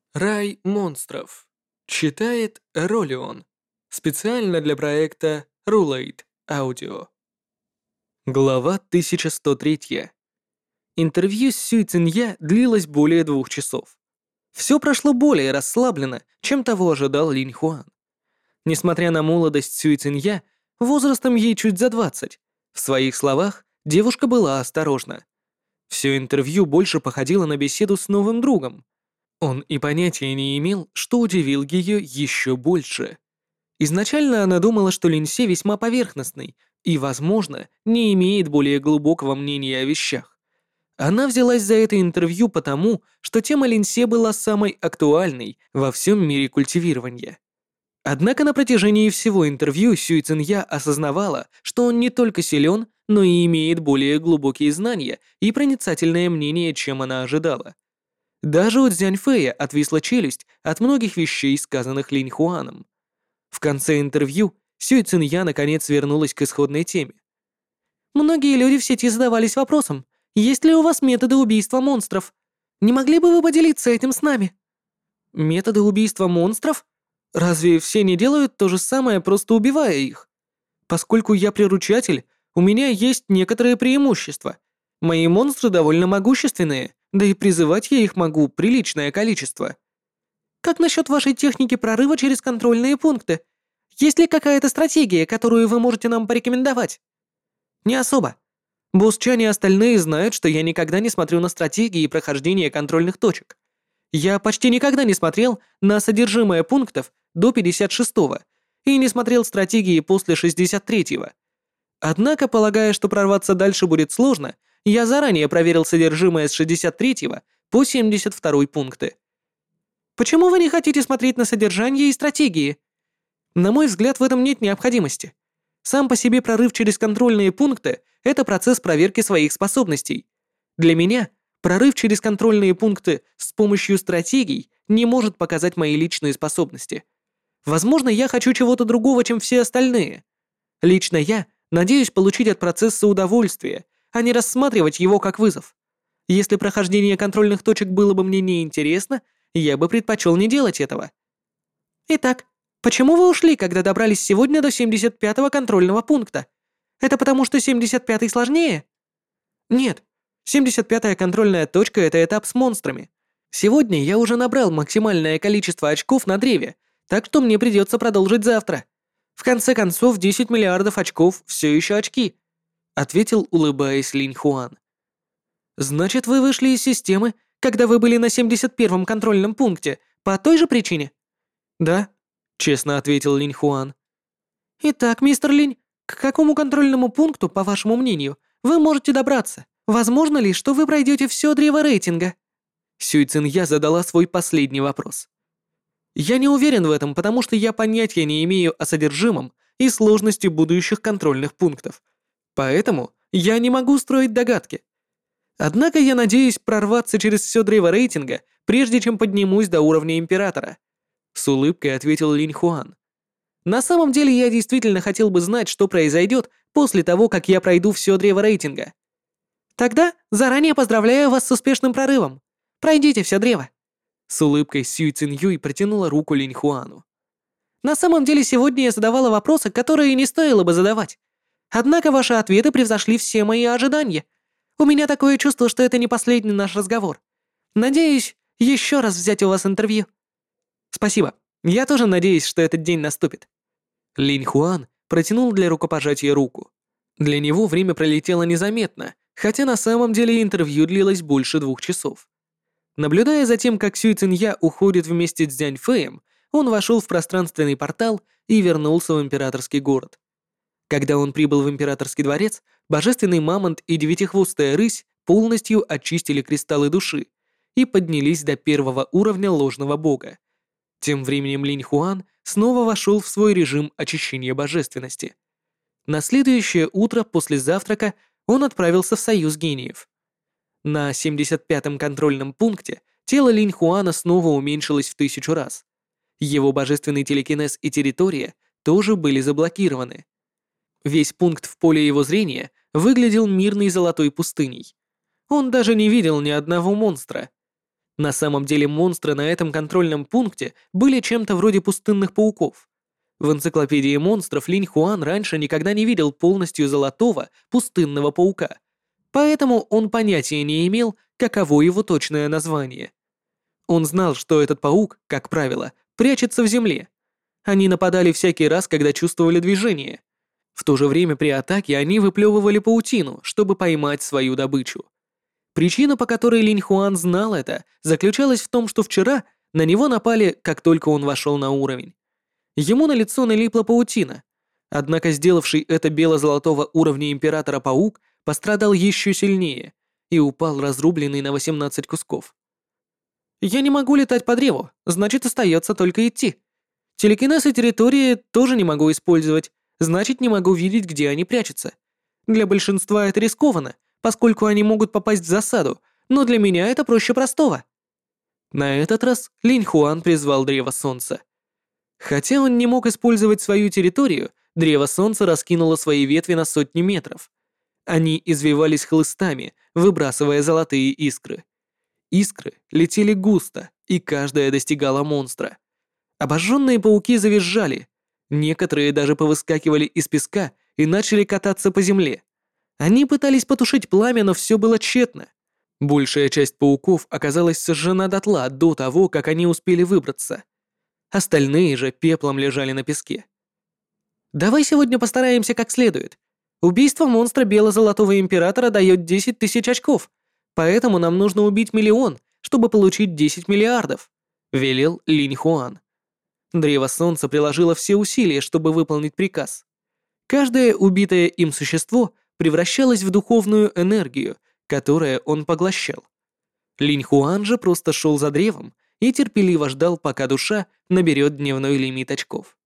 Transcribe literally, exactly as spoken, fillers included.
Рай монстров. Читает Ролион. Специально для проекта Rulate Audio. Глава тысяча сто три. Интервью с Сюй Цинья длилось более двух часов. Все прошло более расслабленно, чем того ожидал Линь Хуан. Несмотря на молодость Сюй Цинья, возрастом ей чуть за двадцать, в своих словах девушка была осторожна. Все интервью больше походило на беседу с новым другом. Он и понятия не имел, что удивил ее еще больше. Изначально она думала, что Линьсе весьма поверхностный и, возможно, не имеет более глубокого мнения о вещах. Она взялась за это интервью потому, что тема Линьсе была самой актуальной во всем мире культивирования. Однако на протяжении всего интервью Сюй Цинья осознавала, что он не только силен, но и имеет более глубокие знания и проницательное мнение, чем она ожидала. Даже у Цзяньфэя отвисла челюсть от многих вещей, сказанных Линь Хуаном. В конце интервью Сюй Цинья наконец вернулась к исходной теме. «Многие люди в сети задавались вопросом, есть ли у вас методы убийства монстров? Не могли бы вы поделиться этим с нами?» «Методы убийства монстров? Разве все не делают то же самое, просто убивая их? Поскольку я приручатель, у меня есть некоторые преимущества. Мои монстры довольно могущественные, да и призывать я их могу приличное количество. Как насчет вашей техники прорыва через контрольные пункты? Есть ли какая-то стратегия, которую вы можете нам порекомендовать? Не особо. Босс Чан и остальные знают, что я никогда не смотрю на стратегии прохождения контрольных точек. Я почти никогда не смотрел на содержимое пунктов до пятьдесят шестого и не смотрел стратегии после шестьдесят третьего. Однако, полагая, что прорваться дальше будет сложно, я заранее проверил содержимое с шестьдесят третьего по семьдесят второй пункты. Почему вы не хотите смотреть на содержание и стратегии? На мой взгляд, в этом нет необходимости. Сам по себе прорыв через контрольные пункты — это процесс проверки своих способностей. Для меня прорыв через контрольные пункты с помощью стратегий не может показать мои личные способности. Возможно, я хочу чего-то другого, чем все остальные. Лично я надеюсь получить от процесса удовольствие, а не рассматривать его как вызов. Если прохождение контрольных точек было бы мне неинтересно, я бы предпочел не делать этого. Итак, почему вы ушли, когда добрались сегодня до семьдесят пятого контрольного пункта? Это потому, что семьдесят пятый сложнее? Нет, семьдесят пятая контрольная точка — это этап с монстрами. Сегодня я уже набрал максимальное количество очков на древе, так что мне придется продолжить завтра. В конце концов, десять миллиардов очков все еще очки, ответил, улыбаясь, Линь Хуан. Значит, вы вышли из системы, когда вы были на семьдесят первом контрольном пункте, по той же причине? Да, честно ответил Линь Хуан. Итак, мистер Линь, к какому контрольному пункту, по вашему мнению, вы можете добраться? Возможно ли, что вы пройдете все древо рейтинга? Сюй Цинья задала свой последний вопрос. Я не уверен в этом, потому что я понятия не имею о содержимом и сложности будущих контрольных пунктов. Поэтому я не могу строить догадки. Однако я надеюсь прорваться через все древо рейтинга, прежде чем поднимусь до уровня императора. С улыбкой ответил Линь Хуан. На самом деле я действительно хотел бы знать, что произойдет после того, как я пройду все древо рейтинга. Тогда заранее поздравляю вас с успешным прорывом. Пройдите все древо. С улыбкой Сюй Циньюй протянула руку Линь Хуану. На самом деле сегодня я задавала вопросы, которые не стоило бы задавать. Однако ваши ответы превзошли все мои ожидания. У меня такое чувство, что это не последний наш разговор. Надеюсь, еще раз взять у вас интервью. Спасибо. Я тоже надеюсь, что этот день наступит. Линь Хуан протянул для рукопожатия руку. Для него время пролетело незаметно, хотя на самом деле интервью длилось больше двух часов. Наблюдая за тем, как Сюй Цинья уходит вместе с Цзяньфэем, он вошел в пространственный портал и вернулся в императорский город. Когда он прибыл в императорский дворец, божественный мамонт и девятихвостая рысь полностью очистили кристаллы души и поднялись до первого уровня ложного бога. Тем временем Линь Хуан снова вошел в свой режим очищения божественности. На следующее утро после завтрака он отправился в Союз гениев. На семьдесят пятом контрольном пункте тело Линь Хуана снова уменьшилось в тысячу раз. Его божественный телекинез и территория тоже были заблокированы. Весь пункт в поле его зрения выглядел мирной золотой пустыней. Он даже не видел ни одного монстра. На самом деле монстры на этом контрольном пункте были чем-то вроде пустынных пауков. В энциклопедии монстров Линь Хуан раньше никогда не видел полностью золотого пустынного паука, поэтому он понятия не имел, каково его точное название. Он знал, что этот паук, как правило, прячется в земле. Они нападали всякий раз, когда чувствовали движение. В то же время при атаке они выплевывали паутину, чтобы поймать свою добычу. Причина, по которой Линь Хуан знал это, заключалась в том, что вчера на него напали, как только он вошел на уровень. Ему на лицо налипла паутина, однако сделавший это бело-золотого уровня Императора Паук пострадал еще сильнее и упал разрубленный на восемнадцать кусков. «Я не могу летать по древу, значит, остается только идти. Телекинез и территории тоже не могу использовать, значит, не могу видеть, где они прячутся. Для большинства это рискованно, поскольку они могут попасть в засаду, но для меня это проще простого». На этот раз Линь Хуан призвал Древо Солнца. Хотя он не мог использовать свою территорию, Древо Солнца раскинуло свои ветви на сотни метров. Они извивались хлыстами, выбрасывая золотые искры. Искры летели густо, и каждая достигала монстра. Обожженные пауки завизжали. Некоторые даже повыскакивали из песка и начали кататься по земле. Они пытались потушить пламя, но все было тщетно. Большая часть пауков оказалась сожжена дотла до того, как они успели выбраться. Остальные же пеплом лежали на песке. «Давай сегодня постараемся как следует. Убийство монстра Бело-Золотого Императора дает десять тысяч очков, поэтому нам нужно убить миллион, чтобы получить десять миллиардов», — велел Линь Хуан. Древо Солнца приложило все усилия, чтобы выполнить приказ. Каждое убитое им существо превращалось в духовную энергию, которую он поглощал. Линь Хуан же просто шел за древом и терпеливо ждал, пока душа наберет дневной лимит очков.